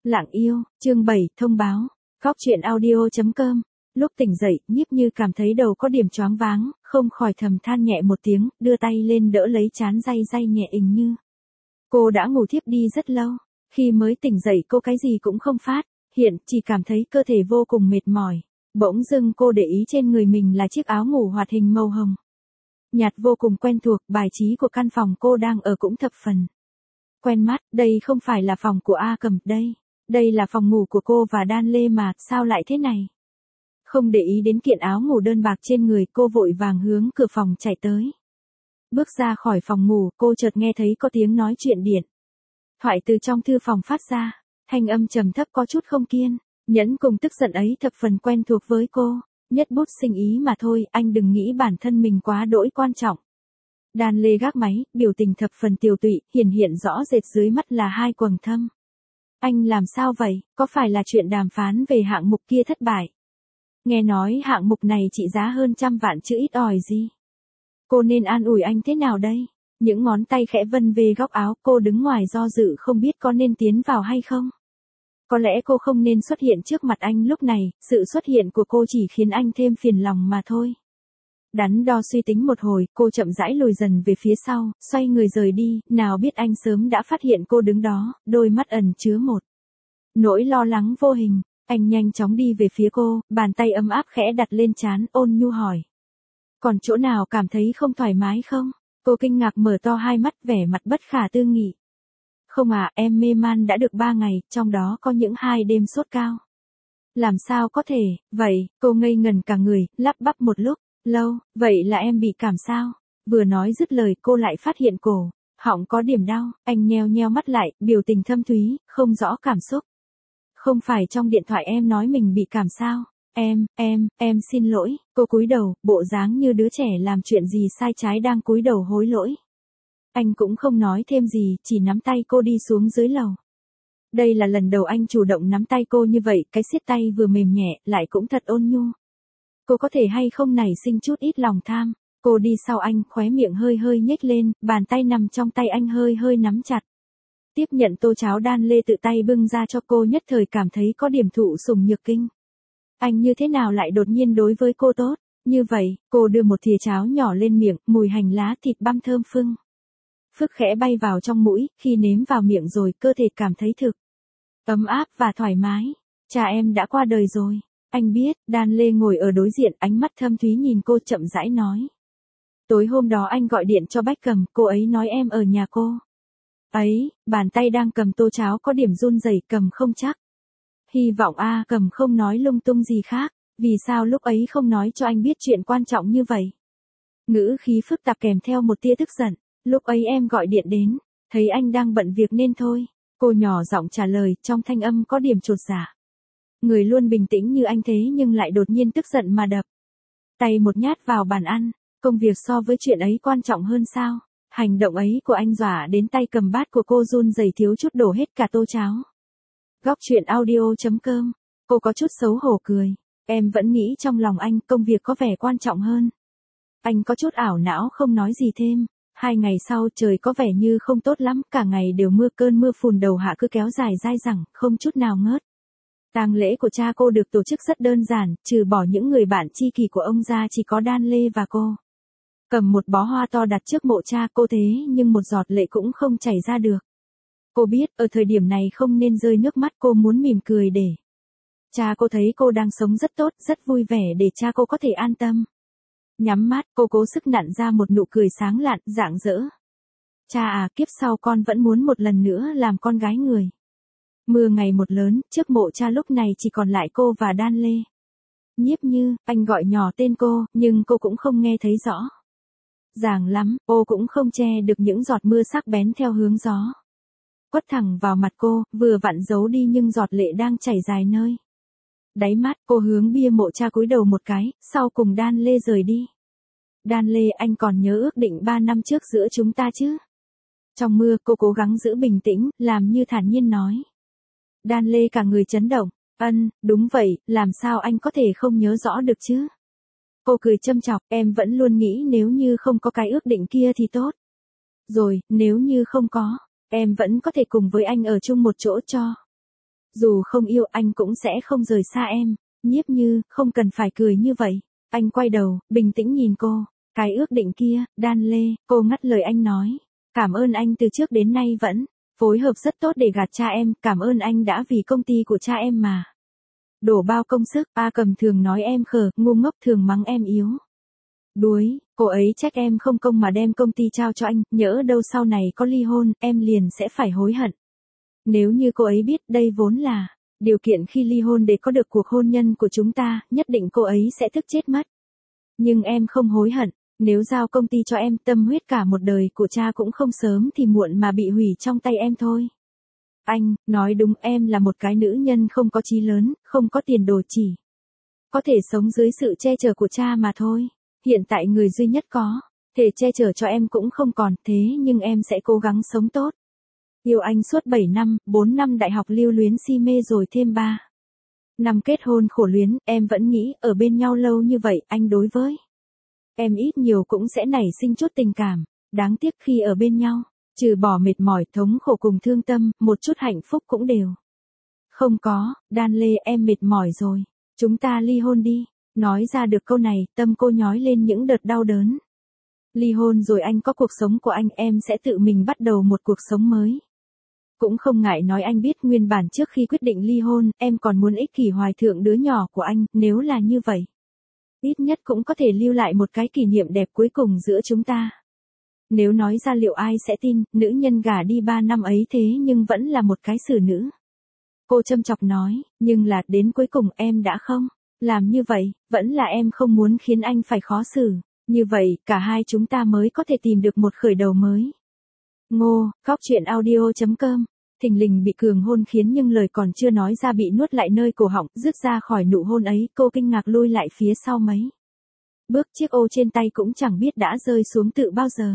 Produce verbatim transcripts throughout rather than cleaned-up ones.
Lặng yêu, chương bảy, thông báo. Góc truyện audio chấm com. Lúc tỉnh dậy, Nhiếp Như cảm thấy đầu có điểm choáng váng, không khỏi thầm than nhẹ một tiếng, đưa tay lên đỡ lấy trán day day nhẹ Hình Như. Cô đã ngủ thiếp đi rất lâu, khi mới tỉnh dậy cô cái gì cũng không phát, hiện chỉ cảm thấy cơ thể vô cùng mệt mỏi. Bỗng dưng cô để ý trên người mình là chiếc áo ngủ hoạt hình màu hồng. Nhạt vô cùng quen thuộc, bài trí của căn phòng cô đang ở cũng thập phần quen mắt, đây không phải là phòng của A Cầm, đây. Đây là phòng ngủ của cô và Đan Lê mà, sao lại thế này? Không để ý đến kiện áo ngủ đơn bạc trên người, cô vội vàng hướng cửa phòng chạy tới. Bước ra khỏi phòng ngủ, cô chợt nghe thấy có tiếng nói chuyện điện thoại từ trong thư phòng phát ra, thanh âm trầm thấp có chút không kiên nhẫn cùng tức giận ấy thập phần quen thuộc với cô. Nhất bút sinh ý mà thôi, anh đừng nghĩ bản thân mình quá đỗi quan trọng. Đan Lê gác máy, biểu tình thập phần tiều tụy, hiển hiện rõ rệt dưới mắt là hai quầng thâm. Anh làm sao vậy, có phải là chuyện đàm phán về hạng mục kia thất bại? Nghe nói hạng mục này trị giá hơn trăm vạn chứ ít ỏi gì. Cô nên an ủi anh thế nào đây? Những ngón tay khẽ vân về góc áo, cô đứng ngoài do dự không biết có nên tiến vào hay không. Có lẽ cô không nên xuất hiện trước mặt anh lúc này, sự xuất hiện của cô chỉ khiến anh thêm phiền lòng mà thôi. Đắn đo suy tính một hồi, cô chậm rãi lùi dần về phía sau, xoay người rời đi, nào biết anh sớm đã phát hiện cô đứng đó, đôi mắt ẩn chứa một nỗi lo lắng vô hình. Anh nhanh chóng đi về phía cô, bàn tay ấm áp khẽ đặt lên trán, ôn nhu hỏi. Còn chỗ nào cảm thấy không thoải mái không? Cô kinh ngạc mở to hai mắt, vẻ mặt bất khả tư nghị. Không à, em mê man đã được ba ngày, trong đó có những hai đêm sốt cao. Làm sao có thể, vậy, cô ngây ngần cả người, lắp bắp một lúc. Lâu, vậy là em bị cảm sao? Vừa nói dứt lời cô lại phát hiện cổ họng có điểm đau, anh nheo nheo mắt lại, biểu tình thâm thúy, không rõ cảm xúc. Không phải trong điện thoại em nói mình bị cảm sao? Em, em, em xin lỗi, cô cúi đầu, bộ dáng như đứa trẻ làm chuyện gì sai trái đang cúi đầu hối lỗi. Anh cũng không nói thêm gì, chỉ nắm tay cô đi xuống dưới lầu. Đây là lần đầu anh chủ động nắm tay cô như vậy, cái siết tay vừa mềm nhẹ, lại cũng thật ôn nhu. Cô có thể hay không nảy sinh chút ít lòng tham. Cô đi sau anh, khóe miệng hơi hơi nhếch lên, bàn tay nằm trong tay anh hơi hơi nắm chặt. Tiếp nhận tô cháo Đan Lê tự tay bưng ra cho cô, nhất thời cảm thấy có điểm thụ sủng nhược kinh. Anh như thế nào lại đột nhiên đối với cô tốt, như vậy, cô đưa một thìa cháo nhỏ lên miệng, mùi hành lá thịt băm thơm phưng phức khẽ bay vào trong mũi, khi nếm vào miệng rồi, cơ thể cảm thấy thực ấm áp và thoải mái. Cha em đã qua đời rồi. Anh biết. Đan Lê ngồi ở đối diện, ánh mắt thâm thúy nhìn cô chậm rãi nói. Tối hôm đó anh gọi điện cho Bách Cầm, cô ấy nói em ở nhà cô ấy, bàn tay đang cầm tô cháo có điểm run rẩy, cầm không chắc. Hy vọng A Cầm không nói lung tung gì khác, vì sao lúc ấy không nói cho anh biết chuyện quan trọng như vậy? Ngữ khí phức tạp kèm theo một tia tức giận, lúc ấy em gọi điện đến, thấy anh đang bận việc nên thôi. Cô nhỏ giọng trả lời, trong thanh âm có điểm chột dạ. Người luôn bình tĩnh như anh thế nhưng lại đột nhiên tức giận mà đập tay một nhát vào bàn ăn. Công việc so với chuyện ấy quan trọng hơn sao? Hành động ấy của anh dọa đến tay cầm bát của cô run rẩy thiếu chút đổ hết cả tô cháo. Góc truyện audio chấm com. Cô có chút xấu hổ cười. Em vẫn nghĩ trong lòng anh công việc có vẻ quan trọng hơn. Anh có chút ảo não không nói gì thêm. Hai ngày sau trời có vẻ như không tốt lắm, cả ngày đều mưa, cơn mưa phùn đầu hạ cứ kéo dài dai dẳng, không chút nào ngớt. Tang lễ của cha cô được tổ chức rất đơn giản, trừ bỏ những người bạn tri kỷ của ông ra chỉ có Đan Lê và cô. Cầm một bó hoa to đặt trước mộ cha cô, thế nhưng một giọt lệ cũng không chảy ra được. Cô biết, ở thời điểm này không nên rơi nước mắt, cô muốn mỉm cười để cha cô thấy cô đang sống rất tốt, rất vui vẻ để cha cô có thể an tâm. Nhắm mắt, cô cố sức nặn ra một nụ cười sáng lạn, rạng rỡ. Cha à, kiếp sau con vẫn muốn một lần nữa làm con gái người. Mưa ngày một lớn, trước mộ cha lúc này chỉ còn lại cô và Đan Lê. Nhiếp Như, anh gọi nhỏ tên cô, nhưng cô cũng không nghe thấy rõ ràng lắm, cô cũng không che được những giọt mưa sắc bén theo hướng gió quất thẳng vào mặt cô, vừa vặn giấu đi nhưng giọt lệ đang chảy dài nơi đáy mắt. Cô hướng bia mộ cha cúi đầu một cái, sau cùng Đan Lê rời đi. Đan Lê, anh còn nhớ ước định ba năm trước giữa chúng ta chứ? Trong mưa, cô cố gắng giữ bình tĩnh, làm như thản nhiên nói. Đan Lê cả người chấn động. Ân, đúng vậy, làm sao anh có thể không nhớ rõ được chứ? Cô cười châm chọc, em vẫn luôn nghĩ nếu như không có cái ước định kia thì tốt. Rồi, nếu như không có, em vẫn có thể cùng với anh ở chung một chỗ cho Dù không yêu anh cũng sẽ không rời xa em. Nhiếp Như, không cần phải cười như vậy. Anh quay đầu, bình tĩnh nhìn cô. Cái ước định kia, Đan Lê, cô ngắt lời anh nói. Cảm ơn anh từ trước đến nay vẫn phối hợp rất tốt để gạt cha em, cảm ơn anh đã vì công ty của cha em mà đổ bao công sức. A Cầm thường nói em khờ, ngu ngốc, thường mắng em yếu đuối, cô ấy trách em không công mà đem công ty trao cho anh, nhỡ đâu sau này có ly hôn, em liền sẽ phải hối hận. Nếu như cô ấy biết đây vốn là điều kiện khi ly hôn để có được cuộc hôn nhân của chúng ta, nhất định cô ấy sẽ tức chết mất. Nhưng em không hối hận, nếu giao công ty cho em, tâm huyết cả một đời của cha cũng không sớm thì muộn mà bị hủy trong tay em thôi. Anh, nói đúng, em là một cái nữ nhân không có chí lớn, không có tiền đồ, chỉ có thể sống dưới sự che chở của cha mà thôi. Hiện tại người duy nhất có thể che chở cho em cũng không còn, thế nhưng em sẽ cố gắng sống tốt. Yêu anh suốt bảy năm, bốn năm đại học lưu luyến si mê rồi thêm ba năm kết hôn khổ luyến, em vẫn nghĩ ở bên nhau lâu như vậy, anh đối với em ít nhiều cũng sẽ nảy sinh chút tình cảm. Đáng tiếc khi ở bên nhau, trừ bỏ mệt mỏi, thống khổ cùng thương tâm, một chút hạnh phúc cũng đều không có. Đan Lê, em mệt mỏi rồi, chúng ta ly hôn đi. Nói ra được câu này, tâm cô nhói lên những đợt đau đớn. Ly hôn rồi anh có cuộc sống của anh, em sẽ tự mình bắt đầu một cuộc sống mới. Cũng không ngại nói anh biết nguyên bản trước khi quyết định ly hôn, em còn muốn ích kỷ hoài thượng đứa nhỏ của anh, nếu là như vậy. Ít nhất cũng có thể lưu lại một cái kỷ niệm đẹp cuối cùng giữa chúng ta. Nếu nói ra liệu ai sẽ tin, nữ nhân gả đi ba năm ấy thế nhưng vẫn là một cái xử nữ. Cô châm chọc nói, nhưng là đến cuối cùng em đã không làm như vậy, vẫn là em không muốn khiến anh phải khó xử. Như vậy, cả hai chúng ta mới có thể tìm được một khởi đầu mới. Ngô, Góc Chuyện Audio chấm com. Thình lình bị cường hôn khiến nhưng lời còn chưa nói ra bị nuốt lại nơi cổ họng, rứt ra khỏi nụ hôn ấy, cô kinh ngạc lui lại phía sau mấy bước, chiếc ô trên tay cũng chẳng biết đã rơi xuống từ bao giờ.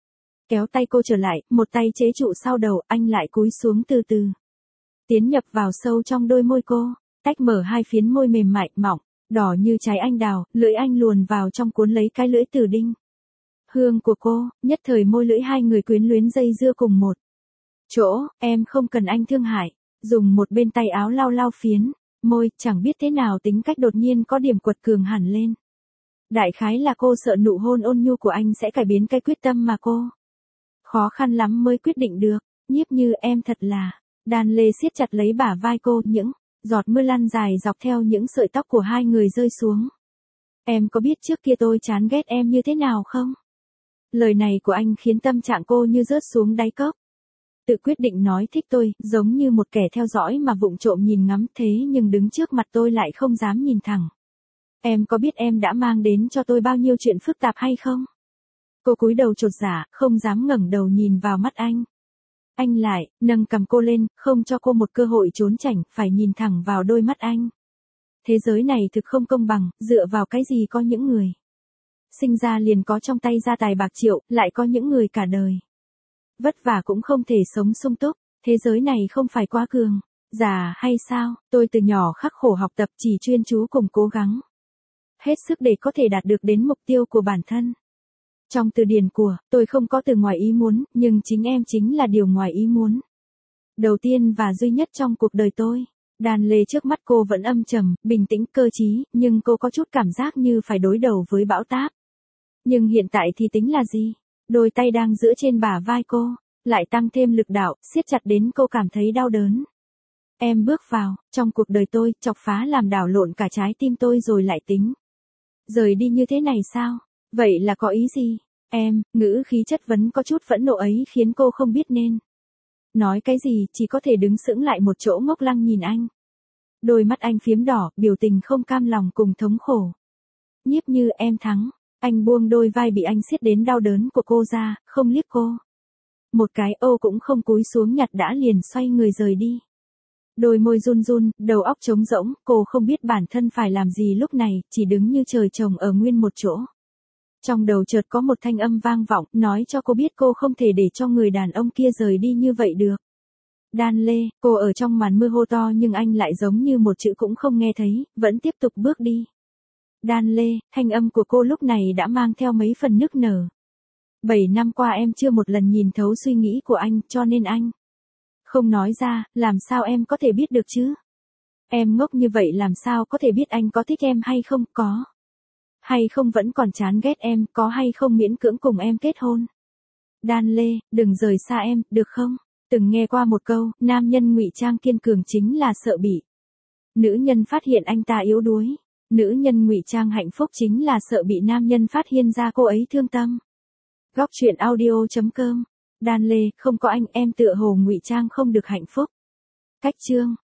Kéo tay cô trở lại, một tay chế trụ sau đầu, anh lại cúi xuống từ từ tiến nhập vào sâu trong đôi môi cô, tách mở hai phiến môi mềm mại, mỏng, đỏ như trái anh đào, lưỡi anh luồn vào trong cuốn lấy cái lưỡi từ đinh hương của cô, nhất thời môi lưỡi hai người quyến luyến dây dưa cùng một chỗ. Em không cần anh thương hại, dùng một bên tay áo lau lau phiến môi, chẳng biết thế nào tính cách đột nhiên có điểm quật cường hẳn lên. Đại khái là cô sợ nụ hôn ôn nhu của anh sẽ cải biến cái quyết tâm mà cô khó khăn lắm mới quyết định được. Nhiếp Như, em thật là. Đan Lê siết chặt lấy bả vai cô, những giọt mưa lăn dài dọc theo những sợi tóc của hai người rơi xuống. Em có biết trước kia tôi chán ghét em như thế nào không? Lời này của anh khiến tâm trạng cô như rớt xuống đáy cốc. Tự quyết định nói thích tôi, giống như một kẻ theo dõi mà vụng trộm nhìn ngắm, thế nhưng đứng trước mặt tôi lại không dám nhìn thẳng. Em có biết em đã mang đến cho tôi bao nhiêu chuyện phức tạp hay không? Cô cúi đầu chột dạ, không dám ngẩng đầu nhìn vào mắt anh. Anh lại, nâng cằm cô lên, không cho cô một cơ hội trốn tránh, phải nhìn thẳng vào đôi mắt anh. Thế giới này thực không công bằng, dựa vào cái gì có những người sinh ra liền có trong tay gia tài bạc triệu, lại có những người cả đời vất vả cũng không thể sống sung túc. Thế giới này không phải quá cường già hay sao? Tôi từ nhỏ khắc khổ học tập, chỉ chuyên chú cùng cố gắng hết sức để có thể đạt được đến mục tiêu của bản thân. Trong từ điển của tôi không có từ ngoài ý muốn, nhưng chính em chính là điều ngoài ý muốn đầu tiên và duy nhất trong cuộc đời tôi. Đan Lê trước mắt cô vẫn âm trầm, bình tĩnh, cơ trí, nhưng cô có chút cảm giác như phải đối đầu với bão táp. Nhưng hiện tại thì tính là gì? Đôi tay đang giữ trên bả vai cô, lại tăng thêm lực đạo, siết chặt đến cô cảm thấy đau đớn. Em bước vào, trong cuộc đời tôi, chọc phá làm đảo lộn cả trái tim tôi rồi lại tính rời đi như thế này sao? Vậy là có ý gì? Em, ngữ khí chất vấn có chút phẫn nộ ấy khiến cô không biết nên nói cái gì, chỉ có thể đứng sững lại một chỗ ngốc lăng nhìn anh. Đôi mắt anh phiếm đỏ, biểu tình không cam lòng cùng thống khổ. Nhiếp Như, em thắng. Anh buông đôi vai bị anh siết đến đau đớn của cô ra, không liếc cô một cái, ô cũng không cúi xuống nhặt đã liền xoay người rời đi. Đôi môi run run, đầu óc trống rỗng, cô không biết bản thân phải làm gì lúc này, chỉ đứng như trời trồng ở nguyên một chỗ. Trong đầu chợt có một thanh âm vang vọng, nói cho cô biết cô không thể để cho người đàn ông kia rời đi như vậy được. Đan Lê, cô ở trong màn mưa hô to nhưng anh lại giống như một chữ cũng không nghe thấy, vẫn tiếp tục bước đi. Đan Lê, thanh âm của cô lúc này đã mang theo mấy phần nức nở. Bảy năm qua em chưa một lần nhìn thấu suy nghĩ của anh, cho nên anh Không nói ra, làm sao em có thể biết được chứ? Em ngốc như vậy làm sao có thể biết anh có thích em hay không, có hay không vẫn còn chán ghét em, có hay không miễn cưỡng cùng em kết hôn. Đan Lê, đừng rời xa em, được không? Từng nghe qua một câu, nam nhân ngụy trang kiên cường chính là sợ bị nữ nhân phát hiện anh ta yếu đuối. Nữ nhân ngụy trang hạnh phúc chính là sợ bị nam nhân phát hiện ra cô ấy thương tâm. Góc truyện audio chấm com. Đan Lê, không có anh em tựa hồ ngụy trang không được hạnh phúc. Cách chương